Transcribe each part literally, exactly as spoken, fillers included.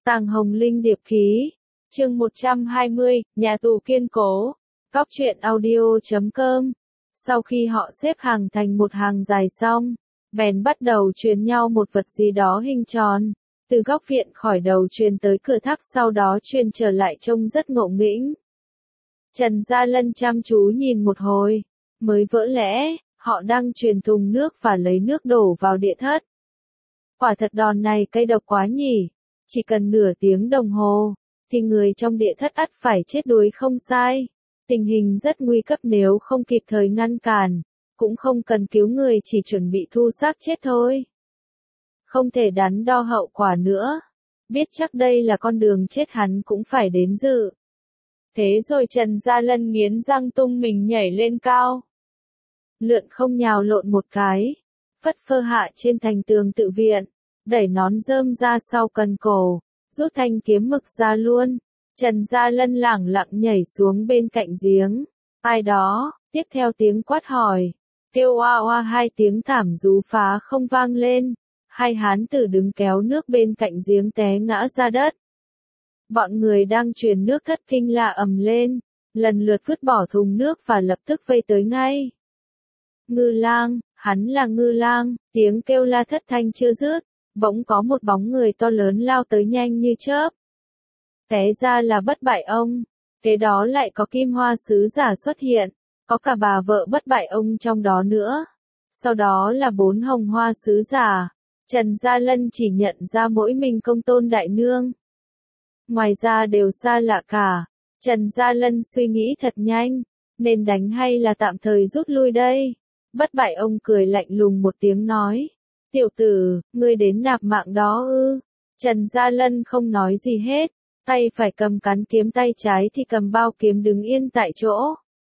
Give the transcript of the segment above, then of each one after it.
Tàng Hồng Linh điệp khí. Chương một trăm hai mươi, nhà tù kiên cố. Cóc truyện audio chấm com. Sau khi họ xếp hàng thành một hàng dài xong, bèn bắt đầu truyền nhau một vật gì đó hình tròn, từ góc viện khỏi đầu truyền tới cửa tháp, sau đó truyền trở lại, trông rất ngộ nghĩnh. Trần Gia Lân chăm chú nhìn một hồi, mới vỡ lẽ, họ đang truyền thùng nước và lấy nước đổ vào địa thất. Quả thật đòn này cay độc quá nhỉ, chỉ cần nửa tiếng đồng hồ, thì người trong địa thất ắt phải chết đuối không sai. Tình hình rất nguy cấp, nếu không kịp thời ngăn cản, cũng không cần cứu người, chỉ chuẩn bị thu xác chết thôi. Không thể đắn đo hậu quả nữa, biết chắc đây là con đường chết, hắn cũng phải đến dự. Thế rồi Trần Gia Lân nghiến răng tung mình nhảy lên cao. Lượn không nhào lộn một cái, phất phơ hạ trên thành tường tự viện, đẩy nón rơm ra sau cần cổ, rút thanh kiếm mực ra luôn. Trần Gia Lân lẳng lặng nhảy xuống bên cạnh giếng. Ai đó? Tiếp theo tiếng quát hỏi. Kêu oa oa, hai tiếng thảm rú phá không vang lên. Hai hán tử đứng kéo nước bên cạnh giếng té ngã ra đất. Bọn người đang truyền nước thất kinh la ầm lên, lần lượt vứt bỏ thùng nước và lập tức vây tới ngay. Ngư Lang, hắn là Ngư Lang, tiếng kêu la thất thanh chưa dứt, bỗng có một bóng người to lớn lao tới nhanh như chớp. Té ra là Bất Bại Ông, kế đó lại có Kim Hoa sứ giả xuất hiện, có cả bà vợ Bất Bại Ông trong đó nữa. Sau đó là bốn Hồng Hoa sứ giả. Trần Gia Lân chỉ nhận ra mỗi mình Công Tôn đại nương. Ngoài ra đều xa lạ cả. Trần Gia Lân suy nghĩ thật nhanh, nên đánh hay là tạm thời rút lui đây? Bất Bại Ông cười lạnh lùng một tiếng nói. Tiểu tử, ngươi đến nạp mạng đó ư? Trần Gia Lân không nói gì hết, tay phải cầm cán kiếm, tay trái thì cầm bao kiếm, đứng yên tại chỗ.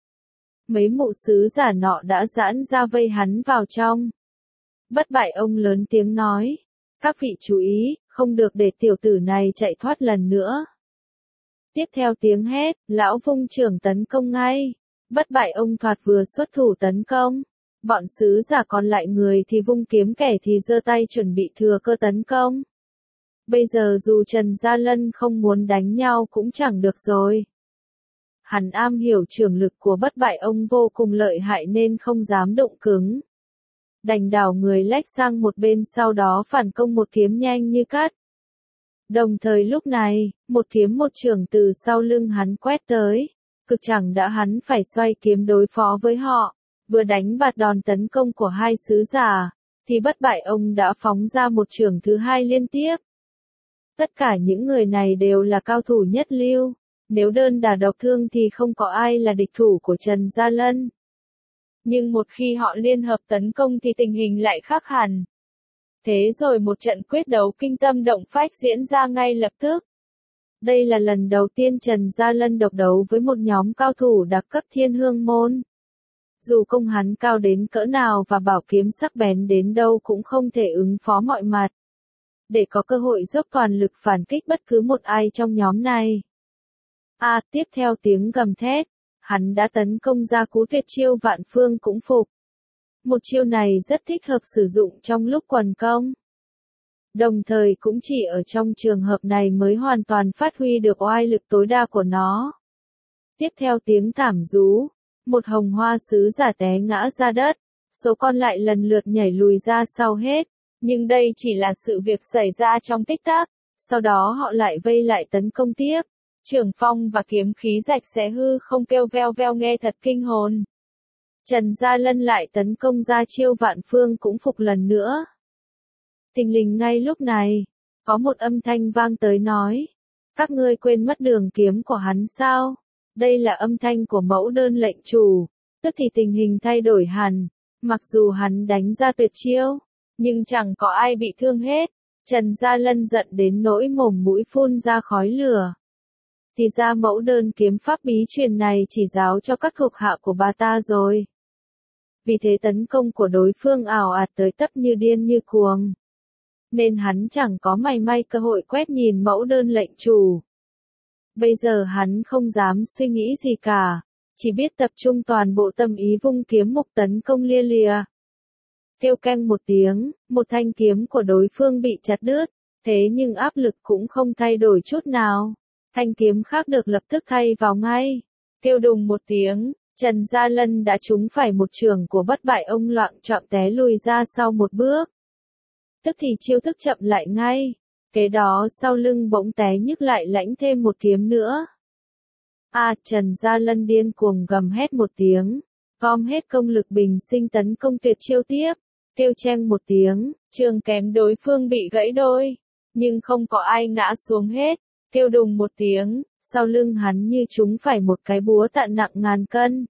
Mấy mụ sứ giả nọ đã giãn ra vây hắn vào trong. Bất Bại Ông lớn tiếng nói. Các vị chú ý, không được để tiểu tử này chạy thoát lần nữa. Tiếp theo tiếng hét, lão vung trưởng tấn công ngay. Bất Bại Ông thoạt vừa xuất thủ tấn công. Bọn sứ giả còn lại người thì vung kiếm, kẻ thì giơ tay chuẩn bị thừa cơ tấn công. Bây giờ dù Trần Gia Lân không muốn đánh nhau cũng chẳng được rồi. Hắn am hiểu trường lực của Bất Bại Ông vô cùng lợi hại nên không dám động cứng. Đành đảo người lách sang một bên, sau đó phản công một kiếm nhanh như cắt. Đồng thời lúc này, một kiếm một chưởng từ sau lưng hắn quét tới. Cực chẳng đã hắn phải xoay kiếm đối phó với họ. Vừa đánh bạt đòn tấn công của hai sứ giả, thì Bất Bại Ông đã phóng ra một chưởng thứ hai liên tiếp. Tất cả những người này đều là cao thủ nhất lưu, nếu đơn đả độc thương thì không có ai là địch thủ của Trần Gia Lân. Nhưng một khi họ liên hợp tấn công thì tình hình lại khác hẳn. Thế rồi một trận quyết đấu kinh tâm động phách diễn ra ngay lập tức. Đây là lần đầu tiên Trần Gia Lân độc đấu với một nhóm cao thủ đặc cấp Thiên Hương môn. Dù công hắn cao đến cỡ nào và bảo kiếm sắc bén đến đâu cũng không thể ứng phó mọi mặt. Để có cơ hội dốc toàn lực phản kích bất cứ một ai trong nhóm này. À, tiếp theo tiếng gầm thét, hắn đã tấn công ra cú tuyệt chiêu Vạn Phương cũng phục. Một chiêu này rất thích hợp sử dụng trong lúc quần công. Đồng thời cũng chỉ ở trong trường hợp này mới hoàn toàn phát huy được oai lực tối đa của nó. Tiếp theo tiếng thảm rú, một Hồng Hoa sứ giả té ngã ra đất, số còn lại lần lượt nhảy lùi ra sau hết. Nhưng đây chỉ là sự việc xảy ra trong tích tắc, sau đó họ lại vây lại tấn công tiếp. Trưởng phong và kiếm khí rạch xé hư không, kêu veo veo nghe thật kinh hồn. Trần Gia Lân lại tấn công ra chiêu Vạn Phương cũng phục lần nữa. Thình lình ngay lúc này, có một âm thanh vang tới nói. Các ngươi quên mất đường kiếm của hắn sao? Đây là âm thanh của mẫu đơn lệnh chủ. Tức thì tình hình thay đổi hẳn. Mặc dù hắn đánh ra tuyệt chiêu, nhưng chẳng có ai bị thương hết. Trần Gia Lân giận đến nỗi mồm mũi phun ra khói lửa. Thì ra mẫu đơn kiếm pháp bí truyền này chỉ giáo cho các thuộc hạ của bà ta rồi. Vì thế tấn công của đối phương ảo ạt tới tấp như điên như cuồng. Nên hắn chẳng có mảy may cơ hội quét nhìn mẫu đơn lệnh chủ. Bây giờ hắn không dám suy nghĩ gì cả, chỉ biết tập trung toàn bộ tâm ý vung kiếm mục tấn công lia lịa. Kêu canh một tiếng, một thanh kiếm của đối phương bị chặt đứt, Thế nhưng áp lực cũng không thay đổi chút nào. Thanh kiếm khác được lập tức thay vào ngay. Kêu đùng một tiếng, Trần Gia Lân đã trúng phải một trường của bất bại, ông loạng choạng té lùi ra sau một bước. Tức thì chiêu thức chậm lại ngay. Kế đó sau lưng bỗng té nhức lại lãnh thêm một kiếm nữa. À, Trần Gia Lân điên cuồng gầm hét một tiếng, gom hết công lực bình sinh tấn công tuyệt chiêu tiếp, kêu cheng một tiếng, trường kém đối phương bị gãy đôi, nhưng không có ai ngã xuống hết, kêu đùng một tiếng, sau lưng hắn như trúng phải một cái búa tạ nặng ngàn cân.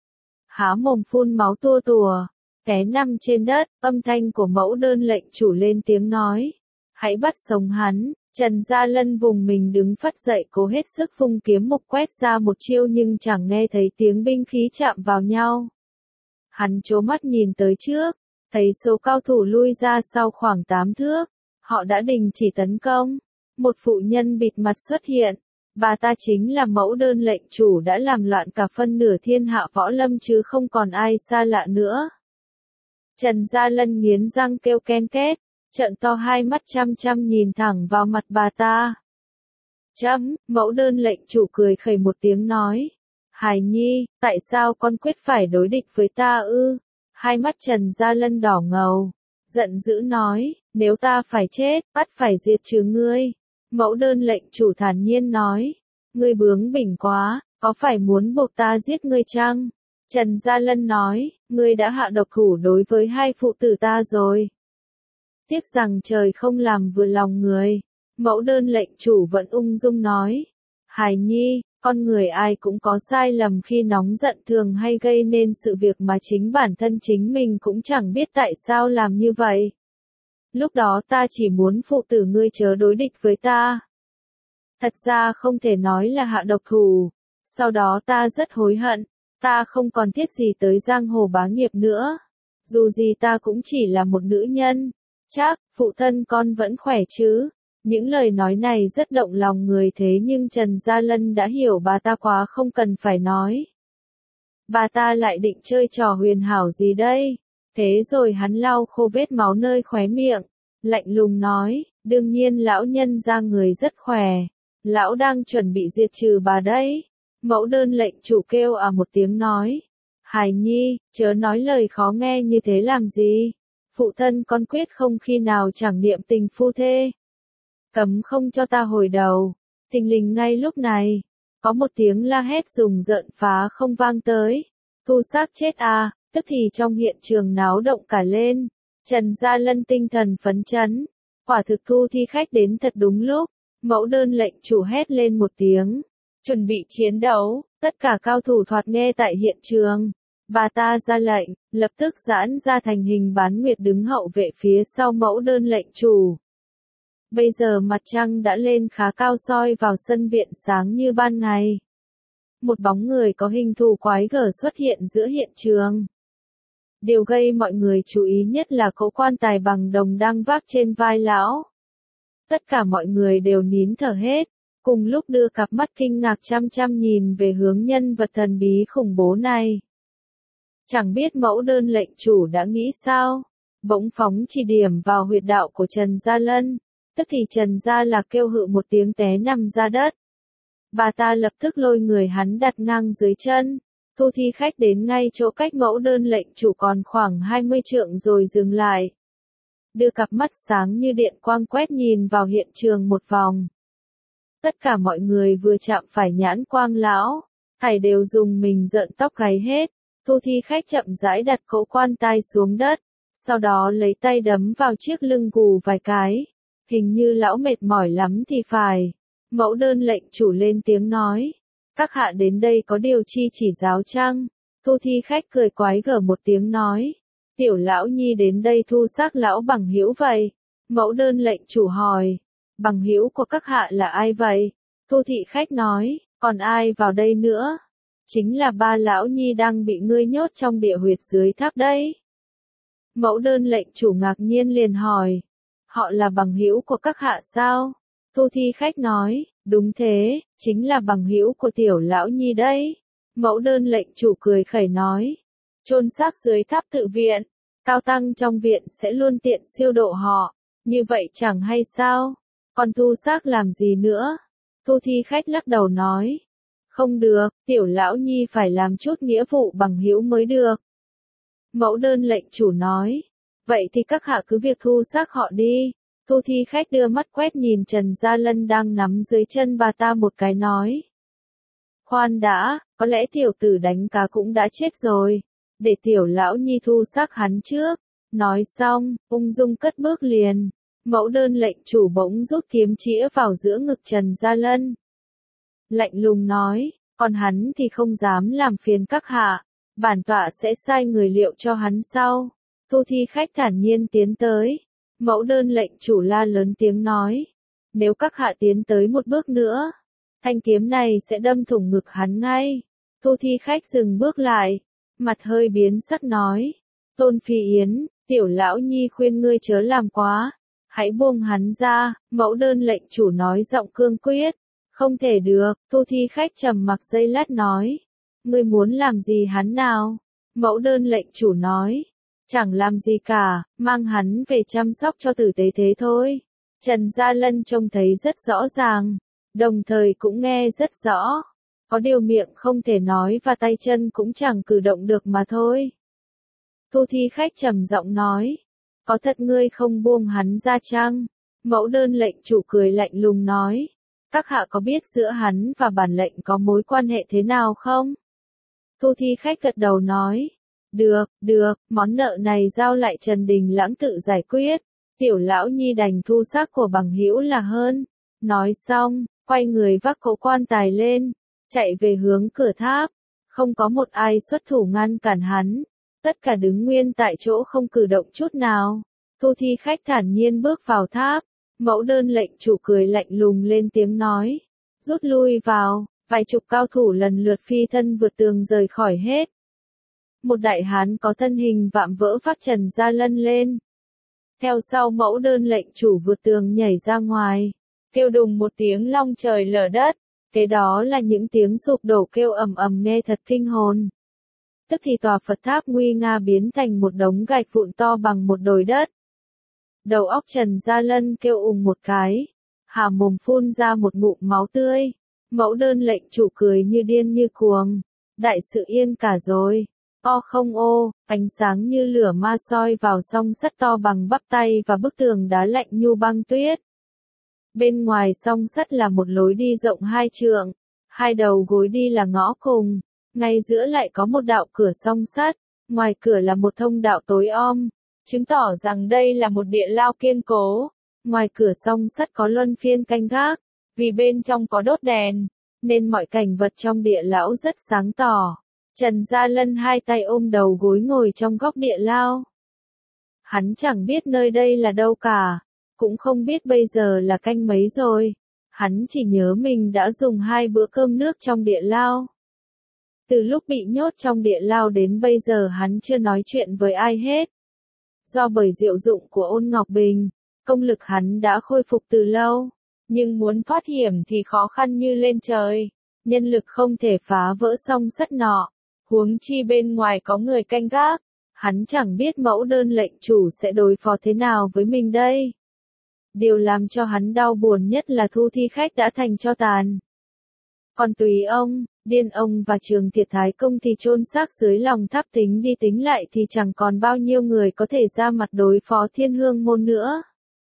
Há mồm phun máu tua tùa, té nằm trên đất, âm thanh của mẫu đơn lệnh chủ lên tiếng nói, hãy bắt sống hắn. Trần Gia Lân vùng mình đứng phắt dậy, cố hết sức phung kiếm mục quét ra một chiêu nhưng chẳng nghe thấy tiếng binh khí chạm vào nhau. Hắn trố mắt nhìn tới trước, thấy số cao thủ lui ra sau khoảng tám thước, họ đã đình chỉ tấn công. Một phụ nhân bịt mặt xuất hiện, bà ta chính là mẫu đơn lệnh chủ đã làm loạn cả phân nửa thiên hạ võ lâm chứ không còn ai xa lạ nữa. Trần Gia Lân nghiến răng kêu ken két, trợn to hai mắt chăm chăm nhìn thẳng vào mặt bà ta. Chấm, mẫu đơn lệnh chủ cười khẩy một tiếng nói. Hài Nhi, tại sao con quyết phải đối địch với ta ư? Hai mắt Trần Gia Lân đỏ ngầu, giận dữ nói, nếu ta phải chết, bắt phải diệt trừ ngươi. Mẫu đơn lệnh chủ thản nhiên nói, ngươi bướng bỉnh quá, có phải muốn buộc ta giết ngươi chăng? Trần Gia Lân nói, ngươi đã hạ độc thủ đối với hai phụ tử ta rồi. Tiếc rằng trời không làm vừa lòng người. Mẫu đơn lệnh chủ vẫn ung dung nói. Hài Nhi, con người ai cũng có sai lầm khi nóng giận thường hay gây nên sự việc mà chính bản thân chính mình cũng chẳng biết tại sao làm như vậy. Lúc đó ta chỉ muốn phụ tử ngươi chớ đối địch với ta. Thật ra không thể nói là hạ độc thủ. Sau đó ta rất hối hận. Ta không còn tiếc gì tới giang hồ bá nghiệp nữa. Dù gì ta cũng chỉ là một nữ nhân. Chắc, phụ thân con vẫn khỏe chứ. Những lời nói này rất động lòng người thế nhưng Trần Gia Lân đã hiểu bà ta quá không cần phải nói. Bà ta lại định chơi trò huyền hảo gì đây? Thế rồi hắn lau khô vết máu nơi khóe miệng. Lạnh lùng nói, đương nhiên lão nhân ra người rất khỏe. Lão đang chuẩn bị diệt trừ bà đấy. Mẫu đơn lệnh chủ kêu à một tiếng nói. Hài Nhi, chớ nói lời khó nghe như thế làm gì? Phụ thân con quyết không khi nào chẳng niệm tình phu thê. Cấm không cho ta hồi đầu. Thình lình ngay lúc này, có một tiếng la hét rùng rợn phá không vang tới. Thu xác chết à, tức thì trong hiện trường náo động cả lên. Trần Gia Lân tinh thần phấn chấn. Quả thực thu thi khách đến thật đúng lúc. Mẫu đơn lệnh chủ hét lên một tiếng. Chuẩn bị chiến đấu, tất cả cao thủ thoạt nghe tại hiện trường. Bà ta ra lệnh, lập tức giãn ra thành hình bán nguyệt đứng hậu vệ phía sau mẫu đơn lệnh chủ. Bây giờ mặt trăng đã lên khá cao soi vào sân viện sáng như ban ngày. Một bóng người có hình thù quái gở xuất hiện giữa hiện trường. Điều gây mọi người chú ý nhất là cỗ quan tài bằng đồng đang vác trên vai lão. Tất cả mọi người đều nín thở hết, cùng lúc đưa cặp mắt kinh ngạc chăm chăm nhìn về hướng nhân vật thần bí khủng bố này. Chẳng biết mẫu đơn lệnh chủ đã nghĩ sao, bỗng phóng chỉ điểm vào huyệt đạo của Trần Gia Lân, tức thì Trần Gia Lạc kêu hự một tiếng té nằm ra đất. Bà ta lập tức lôi người hắn đặt ngang dưới chân, thu thi khách đến ngay chỗ cách mẫu đơn lệnh chủ còn khoảng hai mươi trượng rồi dừng lại. Đưa cặp mắt sáng như điện quang quét nhìn vào hiện trường một vòng. Tất cả mọi người vừa chạm phải nhãn quang lão, thảy đều dùng mình rợn tóc gáy hết. Thu thi khách chậm rãi đặt cỗ quan tài xuống đất, sau đó lấy tay đấm vào chiếc lưng gù vài cái. Hình như lão mệt mỏi lắm thì phải. Mẫu đơn lệnh chủ lên tiếng nói. Các hạ đến đây có điều chi chỉ giáo chăng? Thu thi khách cười quái gở một tiếng nói. Tiểu lão nhi đến đây thu xác lão bằng hữu vậy. Mẫu đơn lệnh chủ hỏi. Bằng hữu của các hạ là ai vậy? Thu thị khách nói. Còn ai vào đây nữa? Chính là ba lão nhi đang bị ngươi nhốt trong địa huyệt dưới tháp đấy. Mẫu đơn lệnh chủ ngạc nhiên liền hỏi. Họ là bằng hữu của các hạ sao? Thu thi khách nói, đúng thế, chính là bằng hữu của tiểu lão nhi đấy. Mẫu đơn lệnh chủ cười khẩy nói. Chôn xác dưới tháp tự viện, cao tăng trong viện sẽ luôn tiện siêu độ họ. Như vậy chẳng hay sao? Còn thu xác làm gì nữa? Thu Thi Khách lắc đầu nói. Không được, tiểu lão nhi phải làm chút nghĩa vụ bằng hữu mới được. Mẫu đơn lệnh chủ nói. Vậy thì các hạ cứ việc thu xác họ đi. Thu Thi Khách đưa mắt quét nhìn Trần Gia Lân đang nắm dưới chân bà ta một cái nói. Khoan đã, có lẽ tiểu tử đánh cá cũng đã chết rồi. Để tiểu lão nhi thu xác hắn trước. Nói xong, ung dung cất bước liền. Mẫu đơn lệnh chủ bỗng rút kiếm chĩa vào giữa ngực Trần Gia Lân. Lạnh lùng nói, còn hắn thì không dám làm phiền các hạ. Bản tọa sẽ sai người liệu cho hắn sau. Thu Thi Khách thản nhiên tiến tới. Mẫu đơn lệnh chủ la lớn tiếng nói. Nếu các hạ tiến tới một bước nữa, thanh kiếm này sẽ đâm thủng ngực hắn ngay. Thu Thi Khách dừng bước lại. Mặt hơi biến sắc nói. Tôn Phi Yến, tiểu lão nhi khuyên ngươi chớ làm quá. Hãy buông hắn ra, mẫu đơn lệnh chủ nói giọng cương quyết. Không thể được, Thu Thi Khách trầm mặc giây lát nói. Ngươi muốn làm gì hắn nào? Mẫu đơn lệnh chủ nói. Chẳng làm gì cả, mang hắn về chăm sóc cho tử tế thế thôi. Trần Gia Lân trông thấy rất rõ ràng, đồng thời cũng nghe rất rõ. Có điều miệng không thể nói và tay chân cũng chẳng cử động được mà thôi. Thu Thi Khách trầm giọng nói. Có thật ngươi không buông hắn ra chăng? Mẫu đơn lệnh chủ cười lạnh lùng nói. Các hạ có biết giữa hắn và bản lệnh có mối quan hệ thế nào không? Thu Thi Khách gật đầu nói. Được, được, món nợ này giao lại Trần Đình Lãng tự giải quyết. Tiểu lão nhi đành thu xác của bằng hữu là hơn. Nói xong, quay người vác cỗ quan tài lên, chạy về hướng cửa tháp. Không có một ai xuất thủ ngăn cản hắn. Tất cả đứng nguyên tại chỗ không cử động chút nào. Thu Thi Khách thản nhiên bước vào tháp. Mẫu đơn lệnh chủ cười lạnh lùng lên tiếng nói. Rút lui vào, vài chục cao thủ lần lượt phi thân vượt tường rời khỏi hết. Một đại hán có thân hình vạm vỡ vác Trần Gia Lân lên. Theo sau mẫu đơn lệnh chủ vượt tường nhảy ra ngoài. Kêu đùng một tiếng long trời lở đất. Kế đó là những tiếng sụp đổ kêu ầm ầm nghe thật kinh hồn. Tức thì tòa Phật tháp nguy nga biến thành một đống gạch vụn to bằng một đồi đất. Đầu óc Trần Gia Lân kêu ùng một cái, há mồm phun ra một ngụm máu tươi. Mẫu đơn lệnh chủ cười như điên như cuồng. Đại sự yên cả rồi. O không ô, ánh sáng như lửa ma soi vào song sắt to bằng bắp tay và bức tường đá lạnh nhu băng tuyết. Bên ngoài song sắt là một lối đi rộng hai trượng, hai đầu gối đi là ngõ cùng, ngay giữa lại có một đạo cửa song sắt, ngoài cửa là một thông đạo tối om, chứng tỏ rằng đây là một địa lao kiên cố. Ngoài cửa song sắt có luân phiên canh gác, vì bên trong có đốt đèn, nên mọi cảnh vật trong địa lão rất sáng tỏ. Trần Gia Lân hai tay ôm đầu gối ngồi trong góc địa lao. Hắn chẳng biết nơi đây là đâu cả, cũng không biết bây giờ là canh mấy rồi. Hắn chỉ nhớ mình đã dùng hai bữa cơm nước trong địa lao. Từ lúc bị nhốt trong địa lao đến bây giờ hắn chưa nói chuyện với ai hết. Do bởi diệu dụng của Ôn Ngọc Bình, công lực hắn đã khôi phục từ lâu, nhưng muốn thoát hiểm thì khó khăn như lên trời. Nhân lực không thể phá vỡ song sắt nọ, huống chi bên ngoài có người canh gác. Hắn chẳng biết mẫu đơn lệnh chủ sẽ đối phó thế nào với mình đây. Điều làm cho hắn đau buồn nhất là Thu Thi Khách đã thành tro tàn. Còn Tùy ông, Điên ông và Trường Thiệt Thái Công thì chôn xác dưới lòng tháp, tính đi tính lại thì chẳng còn bao nhiêu người có thể ra mặt đối phó Thiên Hương môn nữa.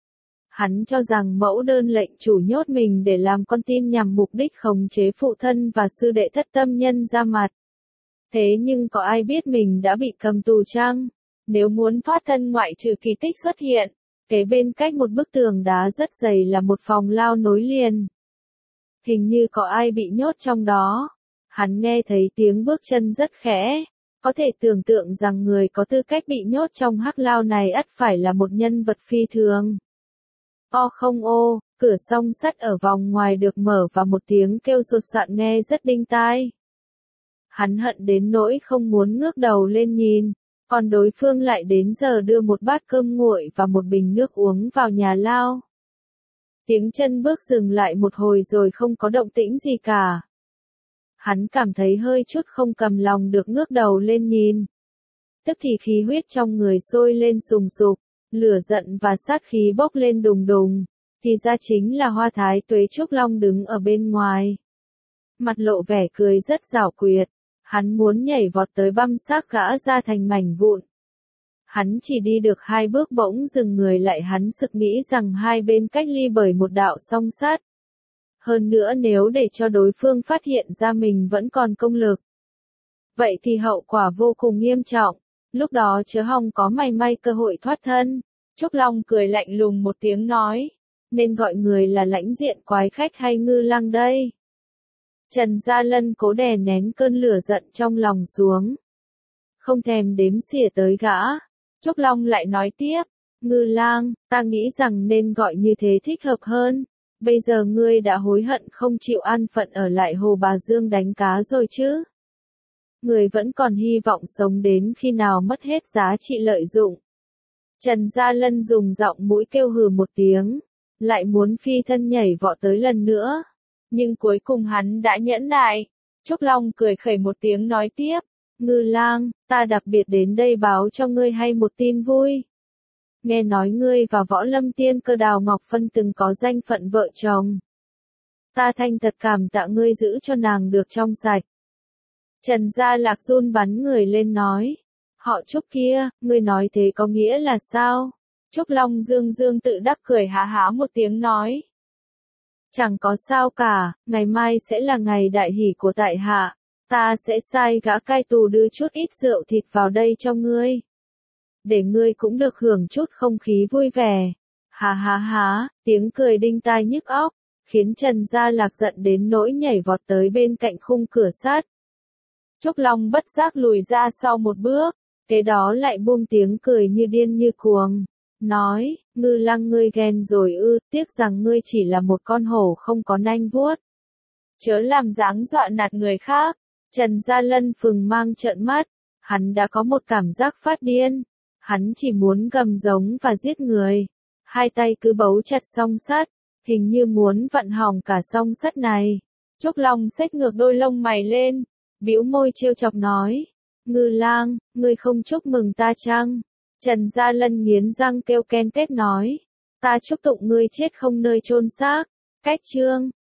Hắn cho rằng mẫu đơn lệnh chủ nhốt mình để làm con tin nhằm mục đích khống chế phụ thân và sư đệ Thất Tâm Nhân ra mặt. Thế nhưng có ai biết mình đã bị cầm tù chăng? Nếu muốn thoát thân ngoại trừ kỳ tích xuất hiện, kế bên cách một bức tường đá rất dày là một phòng lao nối liền. Hình như có ai bị nhốt trong đó. Hắn nghe thấy tiếng bước chân rất khẽ, có thể tưởng tượng rằng người có tư cách bị nhốt trong hắc lao này ắt phải là một nhân vật phi thường. O không ô, cửa song sắt ở vòng ngoài được mở và một tiếng kêu sột soạn nghe rất đinh tai. Hắn hận đến nỗi không muốn ngước đầu lên nhìn, còn đối phương lại đến giờ đưa một bát cơm nguội và một bình nước uống vào nhà lao. Tiếng chân bước dừng lại một hồi rồi không có động tĩnh gì cả. Hắn cảm thấy hơi chút không cầm lòng được ngước đầu lên nhìn. Tức thì khí huyết trong người sôi lên sùng sục, lửa giận và sát khí bốc lên đùng đùng, thì ra chính là Hoa Thái Tuế. Trúc Long đứng ở bên ngoài, mặt lộ vẻ cười rất giảo quyệt, hắn muốn nhảy vọt tới băm xác gã ra thành mảnh vụn. Hắn chỉ đi được hai bước bỗng dừng người lại, hắn sực nghĩ rằng hai bên cách ly bởi một đạo song sắt. Hơn nữa nếu để cho đối phương phát hiện ra mình vẫn còn công lực, vậy thì hậu quả vô cùng nghiêm trọng, lúc đó chớ hòng có mảy may cơ hội thoát thân. Trúc Long cười lạnh lùng một tiếng nói, nên gọi người là lãnh diện quái khách hay Ngư Lăng đây? Trần Gia Lân cố đè nén cơn lửa giận trong lòng xuống, không thèm đếm xỉa tới gã. Trúc Long lại nói tiếp, Ngư Lang, ta nghĩ rằng nên gọi như thế thích hợp hơn. Bây giờ ngươi đã hối hận không chịu an phận ở lại Hồ Bà Dương đánh cá rồi chứ? Người vẫn còn hy vọng sống đến khi nào mất hết giá trị lợi dụng. Trần Gia Lân dùng giọng mũi kêu hừ một tiếng, lại muốn phi thân nhảy vọt tới lần nữa. Nhưng cuối cùng hắn đã nhẫn nại. Trúc Long cười khẩy một tiếng nói tiếp, Ngư Lang, ta đặc biệt đến đây báo cho ngươi hay một tin vui. Nghe nói ngươi và Võ Lâm Tiên Cơ Đào Ngọc Phân từng có danh phận vợ chồng. Ta thành thật cảm tạ ngươi giữ cho nàng được trong sạch. Trần Gia Lạc run bắn người lên nói, họ Trúc kia, ngươi nói thế có nghĩa là sao? Trúc Long dương dương tự đắc cười há há một tiếng nói, chẳng có sao cả, ngày mai sẽ là ngày đại hỷ của tại hạ, ta sẽ sai gã cai tù đưa chút ít rượu thịt vào đây cho ngươi, để ngươi cũng được hưởng chút không khí vui vẻ. Hà hà hà, tiếng cười đinh tai nhức óc, khiến Trần Gia Lạc giận đến nỗi nhảy vọt tới bên cạnh khung cửa sắt. Trúc Long bất giác lùi ra sau một bước, kế đó lại buông tiếng cười như điên như cuồng, nói, Ngư Lăng ngươi ghen rồi ư, tiếc rằng ngươi chỉ là một con hổ không có nanh vuốt. Chớ làm dáng dọa nạt người khác. Trần Gia Lân phừng mang trợn mắt, hắn đã có một cảm giác phát điên, hắn chỉ muốn gầm giống và giết người. Hai tay cứ bấu chặt song sắt, hình như muốn vặn hỏng cả song sắt này. Trúc Long xếch ngược đôi lông mày lên, bĩu môi trêu chọc nói, Ngư Lang, ngươi không chúc mừng ta chăng? Trần Gia Lân nghiến răng kêu ken kết nói, ta chúc tụng ngươi chết không nơi chôn xác. Cách chương